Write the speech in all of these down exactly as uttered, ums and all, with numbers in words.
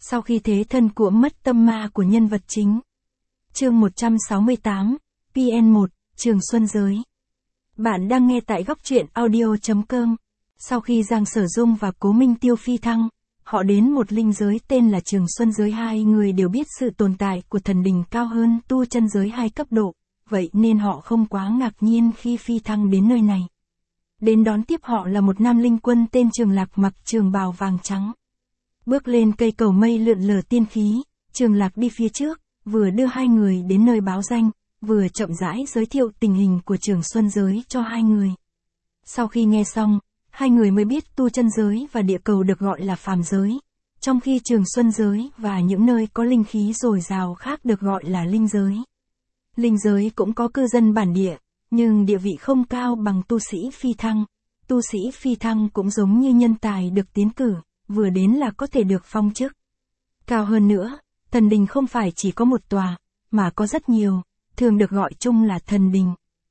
Sau khi thế thân của mất tâm ma của nhân vật chính. Chương một trăm sáu mươi tám, pê en một, Trường Xuân Giới. Bạn đang nghe tại góc truyện audio chấm com. Sau khi Giang Sở Dung và Cố Minh Tiêu phi thăng, họ đến một linh giới tên là Trường Xuân Giới. Hai người đều biết sự tồn tại của thần đình cao hơn tu chân giới hai cấp độ, vậy nên họ không quá ngạc nhiên khi phi thăng đến nơi này. Đến đón tiếp họ là một nam linh quân tên Trường Lạc mặc trường bào vàng trắng. Bước lên cây cầu mây lượn lờ tiên khí, Trường Lạc đi phía trước, vừa đưa hai người đến nơi báo danh, vừa chậm rãi giới thiệu tình hình của Trường Xuân Giới cho hai người. Sau khi nghe xong, hai người mới biết tu chân giới và địa cầu được gọi là phàm giới, trong khi Trường Xuân Giới và những nơi có linh khí dồi dào khác được gọi là linh giới. Linh giới cũng có cư dân bản địa, nhưng địa vị không cao bằng tu sĩ phi thăng. Tu sĩ phi thăng cũng giống như nhân tài được tiến cử, vừa đến là có thể được phong chức. Cao hơn nữa, thần đình không phải chỉ có một tòa, mà có rất nhiều, thường được gọi chung là thần đình.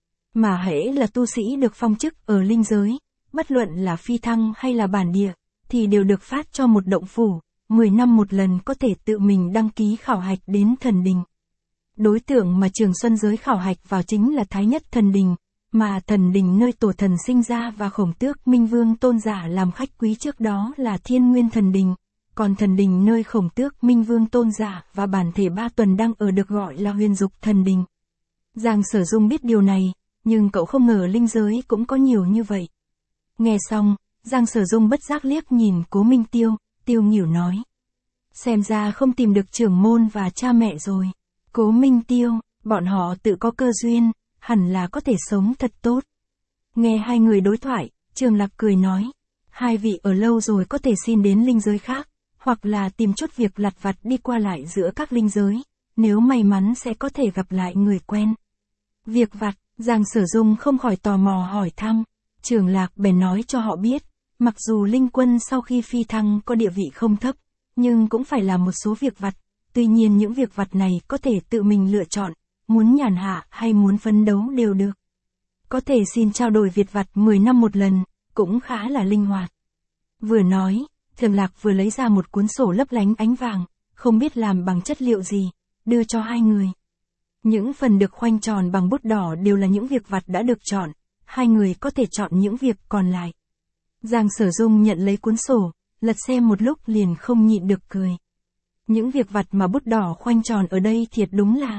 Mà hễ là tu sĩ được phong chức ở linh giới, bất luận là phi thăng hay là bản địa, thì đều được phát cho một động phủ, mười năm một lần có thể tự mình đăng ký khảo hạch đến thần đình. Đối tượng mà Trường Xuân Giới khảo hạch vào chính là Thái Nhất Thần Đình, mà thần đình nơi tổ thần sinh ra và Khổng Tước Minh Vương tôn giả làm khách quý trước đó là Thiên Nguyên Thần Đình, còn thần đình nơi Khổng Tước Minh Vương tôn giả và bản thể Ba Tuần đang ở được gọi là Huyền Dục Thần Đình. Giang Sở Dung biết điều này, nhưng cậu không ngờ linh giới cũng có nhiều như vậy. Nghe xong, Giang Sở Dung bất giác liếc nhìn Cố Minh Tiêu, Tiêu nghỉu nói. Xem ra không tìm được trưởng môn và cha mẹ rồi. Cố Minh Tiêu, bọn họ tự có cơ duyên, hẳn là có thể sống thật tốt. Nghe hai người đối thoại, Trường Lạc cười nói. Hai vị ở lâu rồi có thể xin đến linh giới khác, hoặc là tìm chút việc lặt vặt đi qua lại giữa các linh giới, nếu may mắn sẽ có thể gặp lại người quen. Việc vặt, Giang Sở Dung không khỏi tò mò hỏi thăm. Trường Lạc bèn nói cho họ biết, mặc dù linh quân sau khi phi thăng có địa vị không thấp, nhưng cũng phải làm một số việc vặt. Tuy nhiên những việc vặt này có thể tự mình lựa chọn, muốn nhàn hạ hay muốn phấn đấu đều được. Có thể xin trao đổi việc vặt mười năm một lần, cũng khá là linh hoạt. Vừa nói, Trường Lạc vừa lấy ra một cuốn sổ lấp lánh ánh vàng, không biết làm bằng chất liệu gì, đưa cho hai người. Những phần được khoanh tròn bằng bút đỏ đều là những việc vặt đã được chọn, hai người có thể chọn những việc còn lại. Giang Sở Dung nhận lấy cuốn sổ, lật xem một lúc liền không nhịn được cười. Những việc vặt mà bút đỏ khoanh tròn ở đây thiệt đúng là,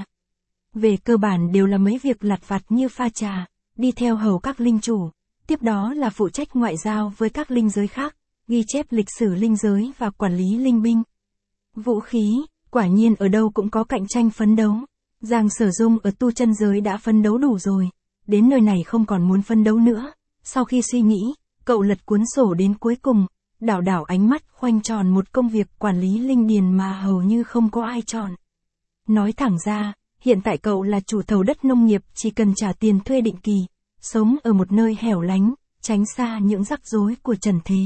về cơ bản đều là mấy việc lặt vặt như pha trà, đi theo hầu các linh chủ, tiếp đó là phụ trách ngoại giao với các linh giới khác, ghi chép lịch sử linh giới và quản lý linh binh. Vũ khí, quả nhiên ở đâu cũng có cạnh tranh phấn đấu. Giang Sở Dung ở tu chân giới đã phấn đấu đủ rồi, đến nơi này không còn muốn phấn đấu nữa. Sau khi suy nghĩ, cậu lật cuốn sổ đến cuối cùng, đảo đảo ánh mắt khoanh tròn một công việc quản lý linh điền mà hầu như không có ai chọn. Nói thẳng ra, hiện tại cậu là chủ thầu đất nông nghiệp, chỉ cần trả tiền thuê định kỳ, sống ở một nơi hẻo lánh, tránh xa những rắc rối của trần thế.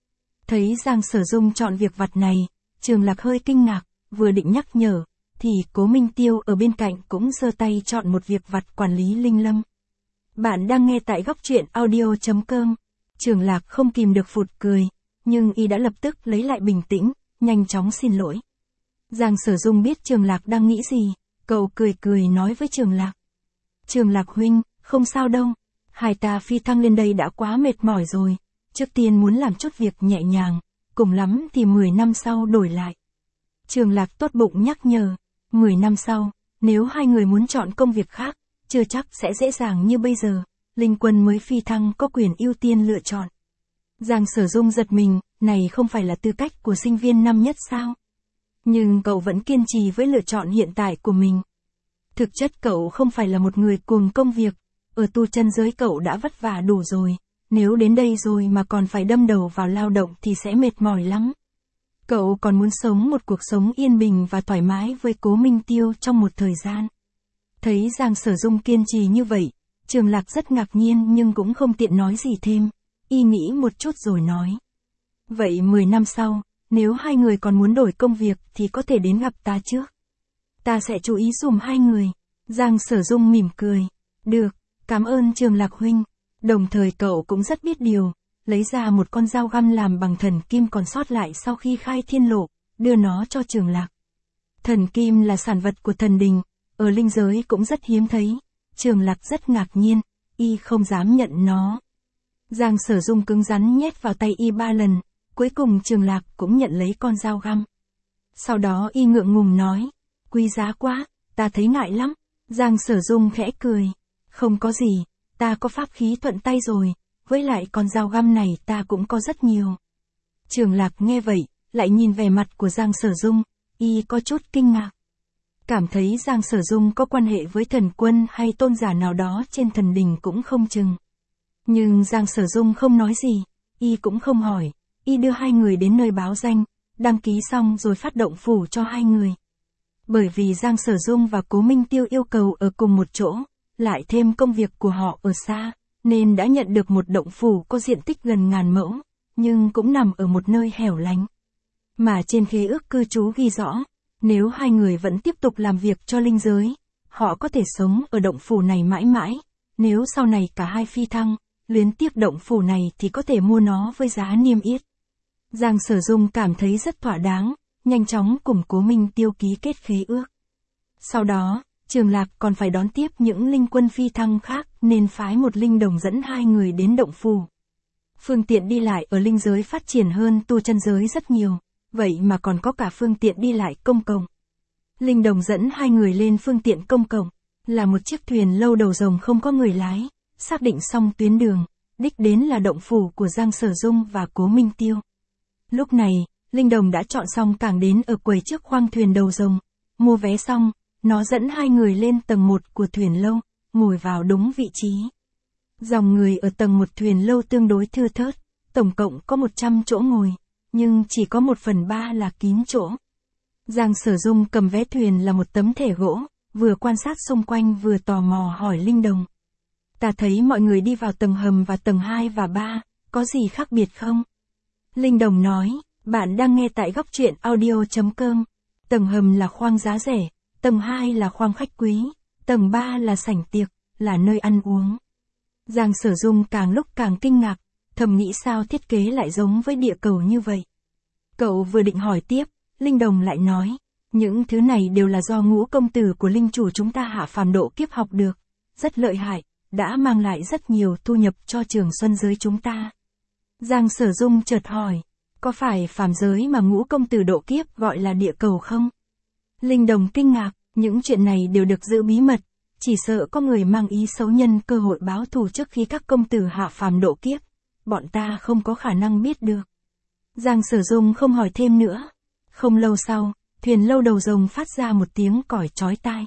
Thấy Giang Sở Dung chọn việc vặt này, Trường Lạc hơi kinh ngạc, vừa định nhắc nhở, thì Cố Minh Tiêu ở bên cạnh cũng giơ tay chọn một việc vặt quản lý linh lâm. Bạn đang nghe tại góc truyện audio chấm com. Trường Lạc không kìm được phụt cười, nhưng y đã lập tức lấy lại bình tĩnh, nhanh chóng xin lỗi. Giang Sở Dung biết Trường Lạc đang nghĩ gì, cậu cười cười nói với Trường Lạc. Trường Lạc huynh, không sao đâu, hai ta phi thăng lên đây đã quá mệt mỏi rồi, trước tiên muốn làm chút việc nhẹ nhàng, cùng lắm thì mười năm sau đổi lại. Trường Lạc tốt bụng nhắc nhở, mười năm sau, nếu hai người muốn chọn công việc khác, chưa chắc sẽ dễ dàng như bây giờ, linh quân mới phi thăng có quyền ưu tiên lựa chọn. Giang Sở Dung giật mình, này không phải là tư cách của sinh viên năm nhất sao? Nhưng cậu vẫn kiên trì với lựa chọn hiện tại của mình. Thực chất cậu không phải là một người cuồng công việc, ở tu chân giới cậu đã vất vả đủ rồi, nếu đến đây rồi mà còn phải đâm đầu vào lao động thì sẽ mệt mỏi lắm. Cậu còn muốn sống một cuộc sống yên bình và thoải mái với Cố Minh Tiêu trong một thời gian. Thấy Giang Sở Dung kiên trì như vậy, Trường Lạc rất ngạc nhiên nhưng cũng không tiện nói gì thêm. Y nghĩ một chút rồi nói. Vậy mười năm sau, nếu hai người còn muốn đổi công việc thì có thể đến gặp ta trước. Ta sẽ chú ý dùm hai người. Giang Sở Dung mỉm cười. Được, cảm ơn Trường Lạc huynh. Đồng thời cậu cũng rất biết điều, lấy ra một con dao găm làm bằng thần kim còn sót lại sau khi khai thiên lộ, đưa nó cho Trường Lạc. Thần kim là sản vật của thần đình, ở linh giới cũng rất hiếm thấy. Trường Lạc rất ngạc nhiên, y không dám nhận nó. Giang Sở Dung cứng rắn nhét vào tay y ba lần, cuối cùng Trường Lạc cũng nhận lấy con dao găm. Sau đó y ngượng ngùng nói, quý giá quá, ta thấy ngại lắm. Giang Sở Dung khẽ cười, không có gì, ta có pháp khí thuận tay rồi, với lại con dao găm này ta cũng có rất nhiều. Trường Lạc nghe vậy, lại nhìn vẻ mặt của Giang Sở Dung, y có chút kinh ngạc. Cảm thấy Giang Sở Dung có quan hệ với thần quân hay tôn giả nào đó trên thần đình cũng không chừng. Nhưng Giang Sở Dung không nói gì, y cũng không hỏi, y đưa hai người đến nơi báo danh, đăng ký xong rồi phát động phủ cho hai người. Bởi vì Giang Sở Dung và Cố Minh Tiêu yêu cầu ở cùng một chỗ, lại thêm công việc của họ ở xa, nên đã nhận được một động phủ có diện tích gần ngàn mẫu, nhưng cũng nằm ở một nơi hẻo lánh. Mà trên khế ước cư trú ghi rõ, nếu hai người vẫn tiếp tục làm việc cho linh giới, họ có thể sống ở động phủ này mãi mãi, nếu sau này cả hai phi thăng, luyến tiếc động phủ này thì có thể mua nó với giá niêm yết. Giang Sở Dung cảm thấy rất thỏa đáng, nhanh chóng cùng Cố Minh Tiêu ký kết khế ước. Sau đó, Trường Lạc còn phải đón tiếp những linh quân phi thăng khác nên phái một linh đồng dẫn hai người đến động phủ. Phương tiện đi lại ở linh giới phát triển hơn tu chân giới rất nhiều, vậy mà còn có cả phương tiện đi lại công cộng. Linh đồng dẫn hai người lên phương tiện công cộng, là một chiếc thuyền lâu đầu rồng không có người lái, xác định xong tuyến đường, đích đến là động phủ của Giang Sở Dung và Cố Minh Tiêu. Lúc này, linh đồng đã chọn xong cảng đến ở quầy trước khoang thuyền đầu rồng, mua vé xong, nó dẫn hai người lên tầng một của thuyền lâu, ngồi vào đúng vị trí. Dòng người ở tầng một thuyền lâu tương đối thưa thớt, tổng cộng có một trăm chỗ ngồi, nhưng chỉ có một phần ba là kín chỗ. Giang Sở Dung cầm vé thuyền là một tấm thẻ gỗ, vừa quan sát xung quanh vừa tò mò hỏi linh đồng. Ta thấy mọi người đi vào tầng hầm và tầng hai và ba, có gì khác biệt không? Linh đồng nói, bạn đang nghe tại góc truyện audio chấm com. Tầng hầm là khoang giá rẻ, tầng hai là khoang khách quý, tầng ba là sảnh tiệc, là nơi ăn uống. Giang Sở Dung càng lúc càng kinh ngạc, thầm nghĩ sao thiết kế lại giống với địa cầu như vậy. Cậu vừa định hỏi tiếp, linh đồng lại nói, những thứ này đều là do ngũ công tử của linh chủ chúng ta hạ phàm độ kiếp học được, rất lợi hại, đã mang lại rất nhiều thu nhập cho Trường Xuân giới chúng ta. Giang Sở Dung chợt hỏi, có phải phàm giới mà ngũ công tử độ kiếp gọi là địa cầu không? Linh đồng kinh ngạc, những chuyện này đều được giữ bí mật, chỉ sợ có người mang ý xấu nhân cơ hội báo thù trước khi các công tử hạ phàm độ kiếp, bọn ta không có khả năng biết được. Giang Sở Dung không hỏi thêm nữa. Không lâu sau, thuyền lâu đầu rồng phát ra một tiếng còi chói tai.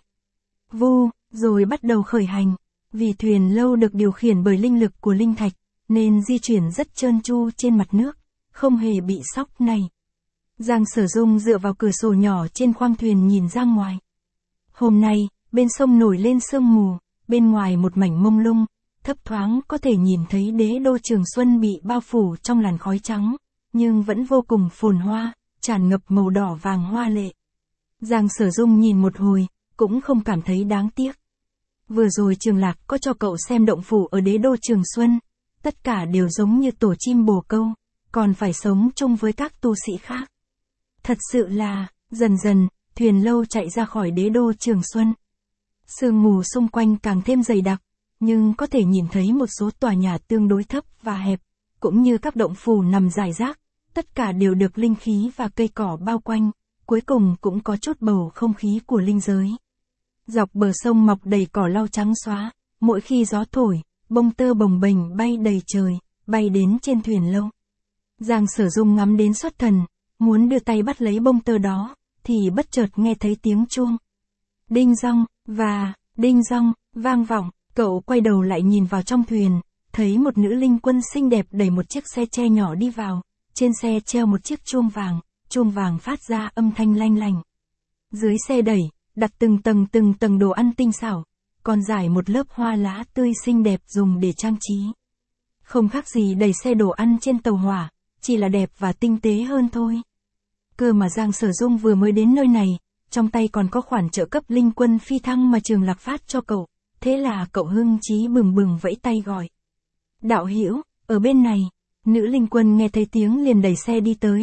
Vu, rồi bắt đầu khởi hành, vì thuyền lâu được điều khiển bởi linh lực của linh thạch, nên di chuyển rất trơn tru trên mặt nước, không hề bị sóc này. Giang Sở Dung dựa vào cửa sổ nhỏ trên khoang thuyền nhìn ra ngoài. Hôm nay, bên sông nổi lên sương mù, bên ngoài một mảnh mông lung, thấp thoáng có thể nhìn thấy đế đô Trường Xuân bị bao phủ trong làn khói trắng, nhưng vẫn vô cùng phồn hoa, tràn ngập màu đỏ vàng hoa lệ. Giang Sở Dung nhìn một hồi, cũng không cảm thấy đáng tiếc. Vừa rồi Trường Lạc có cho cậu xem động phủ ở đế đô Trường Xuân, tất cả đều giống như tổ chim bồ câu, còn phải sống chung với các tu sĩ khác. Thật sự là, dần dần, thuyền lâu chạy ra khỏi đế đô Trường Xuân. Sương mù xung quanh càng thêm dày đặc, nhưng có thể nhìn thấy một số tòa nhà tương đối thấp và hẹp, cũng như các động phủ nằm rải rác, tất cả đều được linh khí và cây cỏ bao quanh, cuối cùng cũng có chút bầu không khí của linh giới. Dọc bờ sông mọc đầy cỏ lau trắng xóa, mỗi khi gió thổi, bông tơ bồng bềnh bay đầy trời, bay đến trên thuyền lâu. Giang Sở Dung ngắm đến xuất thần, muốn đưa tay bắt lấy bông tơ đó, thì bất chợt nghe thấy tiếng chuông. Đinh dong, và, đinh dong, vang vọng, cậu quay đầu lại nhìn vào trong thuyền, thấy một nữ linh quân xinh đẹp đẩy một chiếc xe tre nhỏ đi vào, trên xe treo một chiếc chuông vàng, chuông vàng phát ra âm thanh lanh lành. Dưới xe đẩy, đặt từng tầng từng tầng đồ ăn tinh xảo, còn rải một lớp hoa lá tươi xinh đẹp dùng để trang trí. Không khác gì đẩy xe đồ ăn trên tàu hỏa, chỉ là đẹp và tinh tế hơn thôi. Cơ mà Giang Sở Dung vừa mới đến nơi này, trong tay còn có khoản trợ cấp linh quân phi thăng mà Trường Lạc phát cho cậu, thế là cậu hưng chí bừng bừng vẫy tay gọi. Đạo hữu, ở bên này, nữ linh quân nghe thấy tiếng liền đẩy xe đi tới,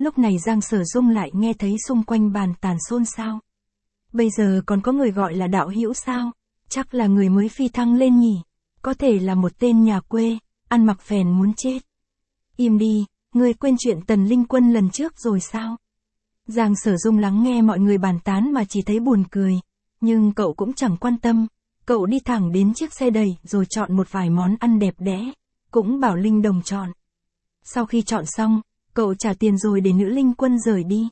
lúc này Giang Sở Dung lại nghe thấy xung quanh bàn tàn xôn xao. Bây giờ còn có người gọi là đạo hữu sao? Chắc là người mới phi thăng lên nhỉ? Có thể là một tên nhà quê, ăn mặc phèn muốn chết. Im đi, ngươi quên chuyện Tần Linh Quân lần trước rồi sao? Giang Sở Dung lắng nghe mọi người bàn tán mà chỉ thấy buồn cười, nhưng cậu cũng chẳng quan tâm, cậu đi thẳng đến chiếc xe đầy rồi chọn một vài món ăn đẹp đẽ, cũng bảo Linh Đồng chọn. Sau khi chọn xong, cậu trả tiền rồi để nữ Linh Quân rời đi.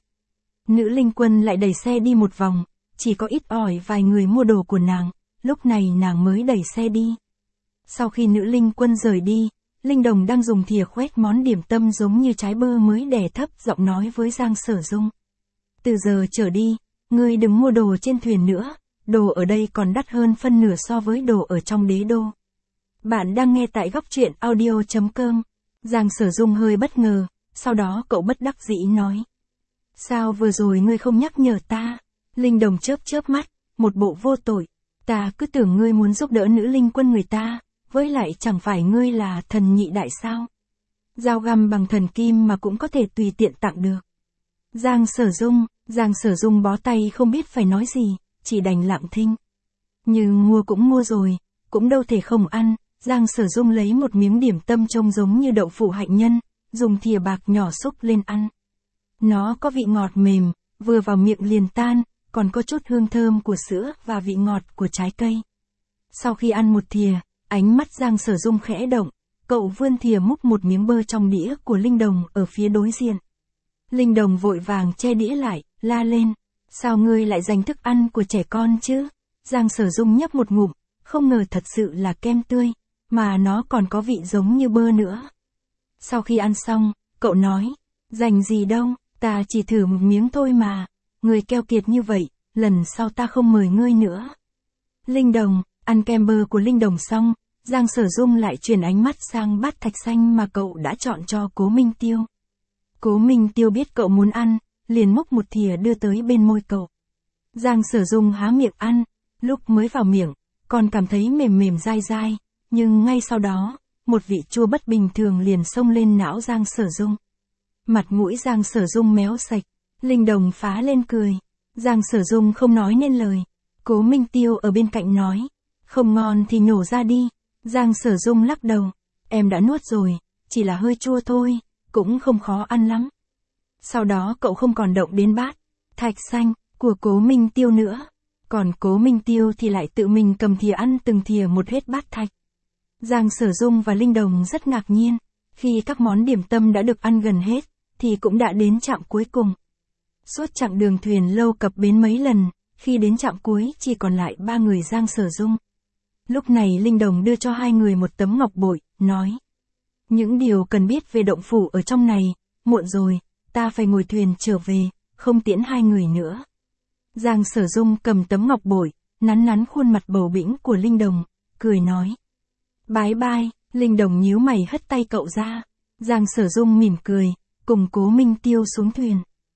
Nữ Linh Quân lại đẩy xe đi một vòng, chỉ có ít ỏi vài người mua đồ của nàng, lúc này nàng mới đẩy xe đi. Sau khi nữ Linh Quân rời đi, Linh Đồng đang dùng thìa khoét món điểm tâm giống như trái bơ mới đè thấp giọng nói với Giang Sở Dung. Từ giờ trở đi, ngươi đừng mua đồ trên thuyền nữa, đồ ở đây còn đắt hơn phân nửa so với đồ ở trong đế đô. Bạn đang nghe tại góc truyện audio chấm com. Giang Sở Dung hơi bất ngờ, sau đó cậu bất đắc dĩ nói. Sao vừa rồi ngươi không nhắc nhở ta? Linh Đồng chớp chớp mắt, một bộ vô tội. Ta cứ tưởng ngươi muốn giúp đỡ nữ Linh Quân người ta, với lại chẳng phải ngươi là thần nhị đại sao? Dao găm bằng thần kim mà cũng có thể tùy tiện tặng được. Giang Sở Dung, Giang Sở Dung bó tay không biết phải nói gì, chỉ đành lặng thinh. Nhưng mua cũng mua rồi, cũng đâu thể không ăn. Giang Sở Dung lấy một miếng điểm tâm trông giống như đậu phụ hạnh nhân, dùng thìa bạc nhỏ xúc lên ăn. Nó có vị ngọt mềm, vừa vào miệng liền tan, còn có chút hương thơm của sữa và vị ngọt của trái cây. Sau khi ăn một thìa, ánh mắt Giang Sở Dung khẽ động, cậu vươn thìa múc một miếng bơ trong đĩa của Linh Đồng ở phía đối diện. Linh Đồng vội vàng che đĩa lại, la lên, sao ngươi lại dành thức ăn của trẻ con chứ? Giang Sở Dung nhấp một ngụm, không ngờ thật sự là kem tươi, mà nó còn có vị giống như bơ nữa. Sau khi ăn xong, cậu nói, dành gì đâu, ta chỉ thử một miếng thôi mà, người keo kiệt như vậy, lần sau ta không mời ngươi nữa. Linh Đồng, ăn kem bơ của Linh Đồng xong, Giang Sở Dung lại chuyển ánh mắt sang bát thạch xanh mà cậu đã chọn cho Cố Minh Tiêu. Cố Minh Tiêu biết cậu muốn ăn, liền múc một thìa đưa tới bên môi cậu. Giang Sở Dung há miệng ăn, lúc mới vào miệng, còn cảm thấy mềm mềm dai dai, nhưng ngay sau đó, một vị chua bất bình thường liền xông lên não Giang Sở Dung. Mặt mũi Giang Sở Dung méo sạch, Linh Đồng phá lên cười. Giang Sở Dung không nói nên lời. Cố Minh Tiêu ở bên cạnh nói, không ngon thì nhổ ra đi. Giang Sở Dung lắc đầu, em đã nuốt rồi, chỉ là hơi chua thôi, cũng không khó ăn lắm. Sau đó cậu không còn động đến bát thạch xanh của Cố Minh Tiêu nữa, còn Cố Minh Tiêu thì lại tự mình cầm thìa ăn từng thìa một hết bát thạch. Giang Sở Dung và Linh Đồng rất ngạc nhiên, khi các món điểm tâm đã được ăn gần hết, thì cũng đã đến trạm cuối cùng. Suốt chặng đường thuyền lâu cập bến mấy lần, khi đến trạm cuối chỉ còn lại ba người Giang Sở Dung. Lúc này Linh Đồng đưa cho hai người một tấm ngọc bội, nói. Những điều cần biết về động phủ ở trong này, muộn rồi, ta phải ngồi thuyền trở về, không tiễn hai người nữa. Giang Sở Dung cầm tấm ngọc bội, nắn nắn khuôn mặt bầu bĩnh của Linh Đồng, cười nói. Bái bai, Linh Đồng nhíu mày hất tay cậu ra. Giang Sở Dung mỉm cười, cùng Cố Minh Tiêu xuống thuyền.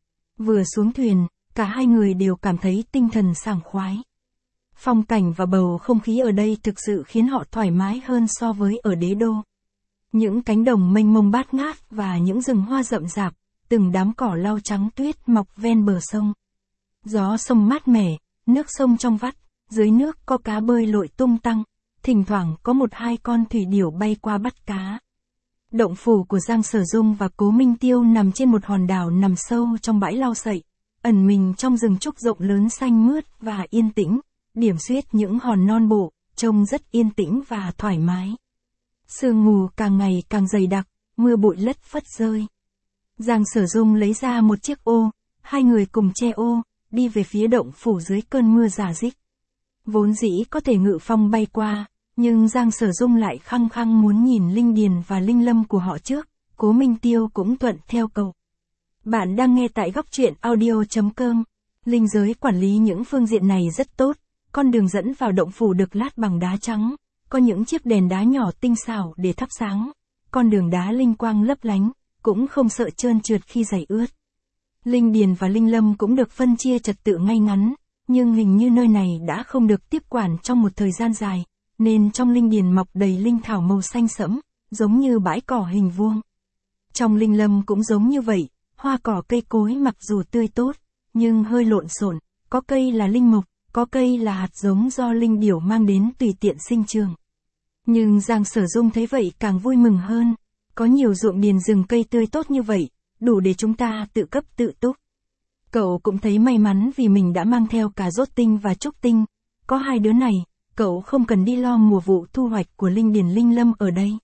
Vừa xuống thuyền, cả hai người đều cảm thấy tinh thần sảng khoái. Phong cảnh và bầu không khí ở đây thực sự khiến họ thoải mái hơn so với ở đế đô. Những cánh đồng mênh mông bát ngát và những rừng hoa rậm rạp, từng đám cỏ lau trắng tuyết mọc ven bờ sông. Gió sông mát mẻ, nước sông trong vắt, dưới nước có cá bơi lội tung tăng, thỉnh thoảng có một hai con thủy điểu bay qua bắt cá. Động phủ của Giang Sở Dung và Cố Minh Tiêu nằm trên một hòn đảo nằm sâu trong bãi lau sậy, ẩn mình trong rừng trúc rộng lớn xanh mướt và yên tĩnh, điểm xuyết những hòn non bộ, trông rất yên tĩnh và thoải mái. Sương mù càng ngày càng dày đặc, mưa bụi lất phất rơi. Giang Sở Dung lấy ra một chiếc ô, hai người cùng che ô, đi về phía động phủ dưới cơn mưa rả rích. Vốn dĩ có thể ngự phong bay qua, nhưng Giang Sở Dung lại khăng khăng muốn nhìn Linh Điền và Linh Lâm của họ trước, Cố Minh Tiêu cũng thuận theo cậu. Bạn đang nghe tại góc truyện audio chấm com. Linh giới quản lý những phương diện này rất tốt, con đường dẫn vào động phủ được lát bằng đá trắng, có những chiếc đèn đá nhỏ tinh xảo để thắp sáng, con đường đá linh quang lấp lánh, cũng không sợ trơn trượt khi giày ướt. Linh Điền và Linh Lâm cũng được phân chia trật tự ngay ngắn, nhưng hình như nơi này đã không được tiếp quản trong một thời gian dài, nên trong Linh Điền mọc đầy linh thảo màu xanh sẫm, giống như bãi cỏ hình vuông. Trong Linh Lâm cũng giống như vậy, Hoa cỏ cây cối mặc dù tươi tốt, nhưng hơi lộn xộn, có cây là linh mục, có cây là hạt giống do linh điểu mang đến tùy tiện sinh trường. Nhưng Giang Sở Dung thấy vậy càng vui mừng hơn, có nhiều ruộng điền rừng cây tươi tốt như vậy, đủ để chúng ta tự cấp tự túc. Cậu cũng thấy may mắn vì mình đã mang theo cả Dốt Tinh và Trúc Tinh, có hai đứa này, cậu không cần đi lo mùa vụ thu hoạch của linh điền linh lâm ở đây.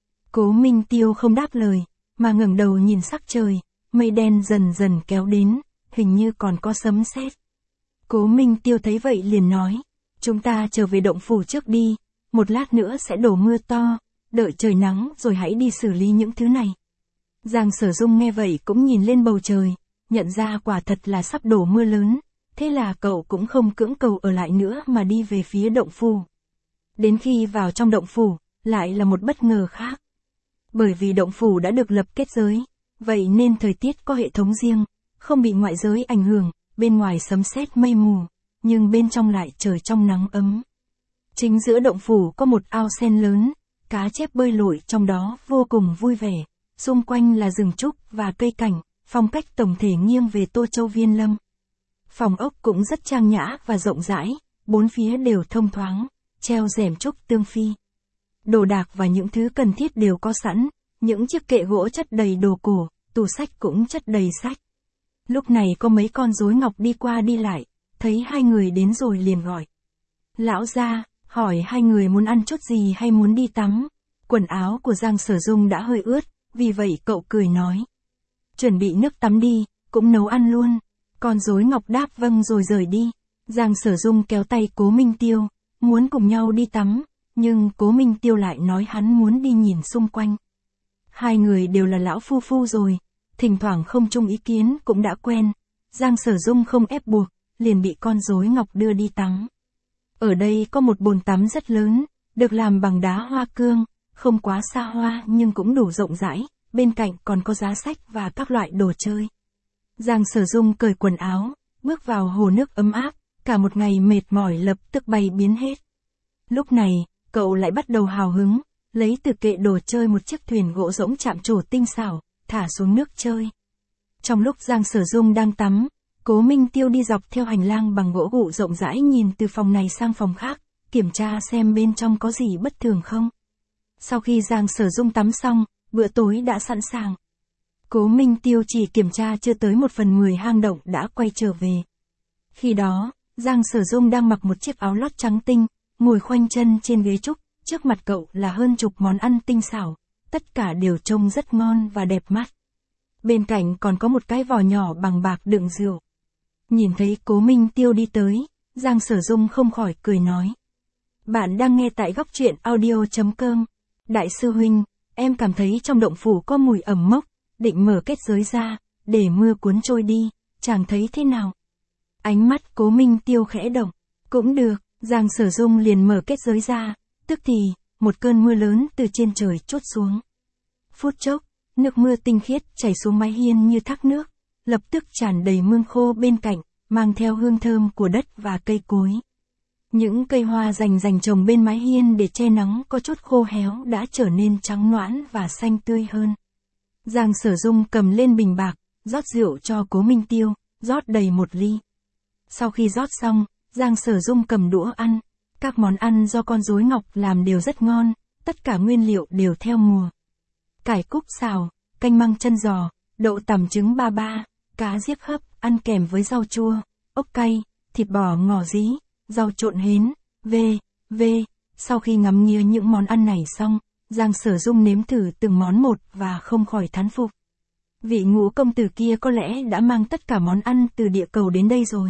Cố Minh Tiêu không đáp lời, mà ngẩng đầu nhìn sắc trời, mây đen dần dần kéo đến, hình như còn có sấm sét. Cố Minh Tiêu thấy vậy liền nói, chúng ta trở về động phủ trước đi, một lát nữa sẽ đổ mưa to, đợi trời nắng rồi hãy đi xử lý những thứ này. Giang Sở Dung nghe vậy cũng nhìn lên bầu trời, nhận ra quả thật là sắp đổ mưa lớn, thế là cậu cũng không cưỡng cầu ở lại nữa mà đi về phía động phủ. Đến khi vào trong động phủ, lại là một bất ngờ khác. Bởi vì động phủ đã được lập kết giới, vậy nên thời tiết có hệ thống riêng, không bị ngoại giới ảnh hưởng, bên ngoài sấm sét mây mù, nhưng bên trong lại trời trong nắng ấm. Chính giữa động phủ có một ao sen lớn, cá chép bơi lội trong đó vô cùng vui vẻ, xung quanh là rừng trúc và cây cảnh, phong cách tổng thể nghiêng về Tô Châu Viên Lâm. Phòng ốc cũng rất trang nhã và rộng rãi, bốn phía đều thông thoáng, treo rèm trúc tương phi. Đồ đạc và những thứ cần thiết đều có sẵn, những chiếc kệ gỗ chất đầy đồ cổ, tủ sách cũng chất đầy sách. Lúc này có mấy con rối ngọc đi qua đi lại, thấy hai người đến rồi liền gọi. Lão gia, hỏi hai người muốn ăn chút gì hay muốn đi tắm. Quần áo của Giang Sở Dung đã hơi ướt, vì vậy cậu cười nói. Chuẩn bị nước tắm đi, cũng nấu ăn luôn. Con rối ngọc đáp vâng rồi rời đi. Giang Sở Dung kéo tay Cố Minh Tiêu, muốn cùng nhau đi tắm, nhưng Cố Minh Tiêu lại nói hắn muốn đi nhìn xung quanh. Hai người đều là lão phu phu rồi, thỉnh thoảng không chung ý kiến cũng đã quen. Giang Sở Dung không ép buộc, liền bị con rối ngọc đưa đi tắm. Ở đây có một bồn tắm rất lớn, được làm bằng đá hoa cương, không quá xa hoa nhưng cũng đủ rộng rãi, bên cạnh còn có giá sách và các loại đồ chơi. Giang Sở Dung cởi quần áo, bước vào hồ nước ấm áp, cả một ngày mệt mỏi lập tức bay biến hết. Lúc này, cậu lại bắt đầu hào hứng, lấy từ kệ đồ chơi một chiếc thuyền gỗ rỗng chạm trổ tinh xảo, thả xuống nước chơi. Trong lúc Giang Sở Dung đang tắm, Cố Minh Tiêu đi dọc theo hành lang bằng gỗ gụ rộng rãi nhìn từ phòng này sang phòng khác, kiểm tra xem bên trong có gì bất thường không. Sau khi Giang Sở Dung tắm xong, bữa tối đã sẵn sàng. Cố Minh Tiêu chỉ kiểm tra chưa tới một phần mười hang động đã quay trở về. Khi đó, Giang Sở Dung đang mặc một chiếc áo lót trắng tinh, ngồi khoanh chân trên ghế trúc, trước mặt cậu là hơn chục món ăn tinh xảo, tất cả đều trông rất ngon và đẹp mắt. Bên cạnh còn có một cái vò nhỏ bằng bạc đựng rượu. Nhìn thấy Cố Minh Tiêu đi tới, Giang Sở Dung không khỏi cười nói. Bạn đang nghe tại góc truyện audio chấm com. Đại sư huynh, em cảm thấy trong động phủ có mùi ẩm mốc, định mở kết giới ra, để mưa cuốn trôi đi, chàng thấy thế nào? Ánh mắt Cố Minh Tiêu khẽ động. Cũng được, Giang Sở Dung liền mở kết giới ra, tức thì, một cơn mưa lớn từ trên trời trút xuống. Phút chốc, nước mưa tinh khiết chảy xuống mái hiên như thác nước, lập tức tràn đầy mương khô bên cạnh, mang theo hương thơm của đất và cây cối. Những cây hoa rành rành trồng bên mái hiên để che nắng có chút khô héo đã trở nên trắng nõn và xanh tươi hơn. Giang Sở Dung cầm lên bình bạc, rót rượu cho Cố Minh Tiêu, rót đầy một ly. Sau khi rót xong, Giang Sở Dung cầm đũa ăn. Các món ăn do con rối ngọc làm đều rất ngon, tất cả nguyên liệu đều theo mùa. Cải cúc xào, canh măng chân giò, đậu tằm trứng ba ba, cá giếc hấp, ăn kèm với rau chua, ốc cay, thịt bò ngò rí, rau trộn hến, vê, vê. Sau khi ngắm nghía những món ăn này xong, Giang Sở Dung nếm thử từng món một và không khỏi thán phục. Vị Ngũ công tử kia có lẽ đã mang tất cả món ăn từ địa cầu đến đây rồi.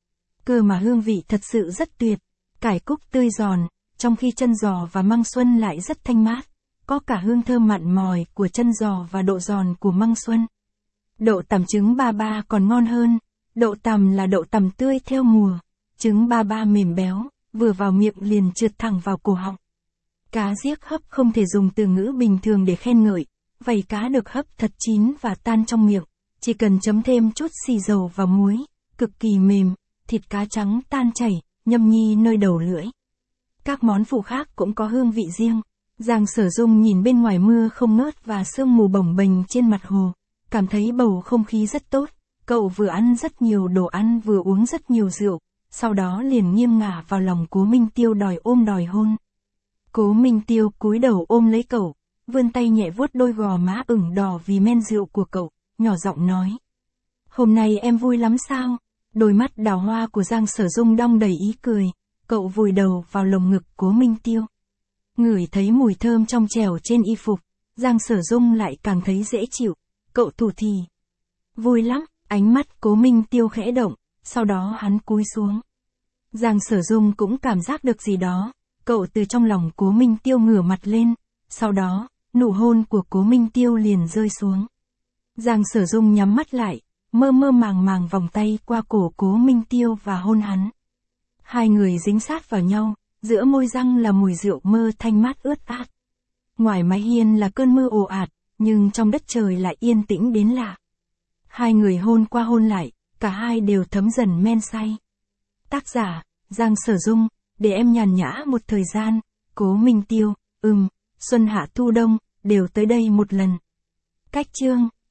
Cơ mà hương vị thật sự rất tuyệt. Cải cúc tươi giòn, trong khi chân giò và măng xuân lại rất thanh mát, có cả hương thơm mặn mòi của chân giò và độ giòn của măng xuân. Đậu tằm trứng ba ba còn ngon hơn, đậu tằm là đậu tằm tươi theo mùa, trứng ba ba mềm béo, vừa vào miệng liền trượt thẳng vào cổ họng. Cá giếc hấp không thể dùng từ ngữ bình thường để khen ngợi, vảy cá được hấp thật chín và tan trong miệng, chỉ cần chấm thêm chút xì dầu và muối, cực kỳ mềm, thịt cá trắng tan chảy, nhâm nhi nơi đầu lưỡi. Các món phụ khác cũng có hương vị riêng. Giang Sở Dung nhìn bên ngoài mưa không ngớt và sương mù bồng bềnh trên mặt hồ, cảm thấy bầu không khí rất tốt, cậu vừa ăn rất nhiều đồ ăn vừa uống rất nhiều rượu, sau đó liền nghiêng ngả vào lòng Cố Minh Tiêu đòi ôm đòi hôn. Cố Minh Tiêu cúi đầu ôm lấy cậu, vươn tay nhẹ vuốt đôi gò má ửng đỏ vì men rượu của cậu, nhỏ giọng nói. Hôm nay em vui lắm sao? Đôi mắt đào hoa của Giang Sở Dung đong đầy ý cười, cậu vùi đầu vào lồng ngực Cố Minh Tiêu. Ngửi thấy mùi thơm trong trẻo trên y phục, Giang Sở Dung lại càng thấy dễ chịu, cậu thủ thỉ. Vui lắm, ánh mắt Cố Minh Tiêu khẽ động, sau đó hắn cúi xuống. Giang Sở Dung cũng cảm giác được gì đó, cậu từ trong lòng Cố Minh Tiêu ngửa mặt lên, sau đó, nụ hôn của Cố Minh Tiêu liền rơi xuống. Giang Sở Dung nhắm mắt lại, mơ mơ màng màng vòng tay qua cổ Cố Minh Tiêu và hôn hắn. Hai người dính sát vào nhau, giữa môi răng là mùi rượu mơ thanh mát ướt át. Ngoài mái hiên là cơn mưa ồ ạt, nhưng trong đất trời lại yên tĩnh đến lạ. Hai người hôn qua hôn lại, cả hai đều thấm dần men say. Tác giả, Giang Sở Dung, để em nhàn nhã một thời gian, Cố Minh Tiêu, ừm, xuân hạ thu đông, đều tới đây một lần. Cách chương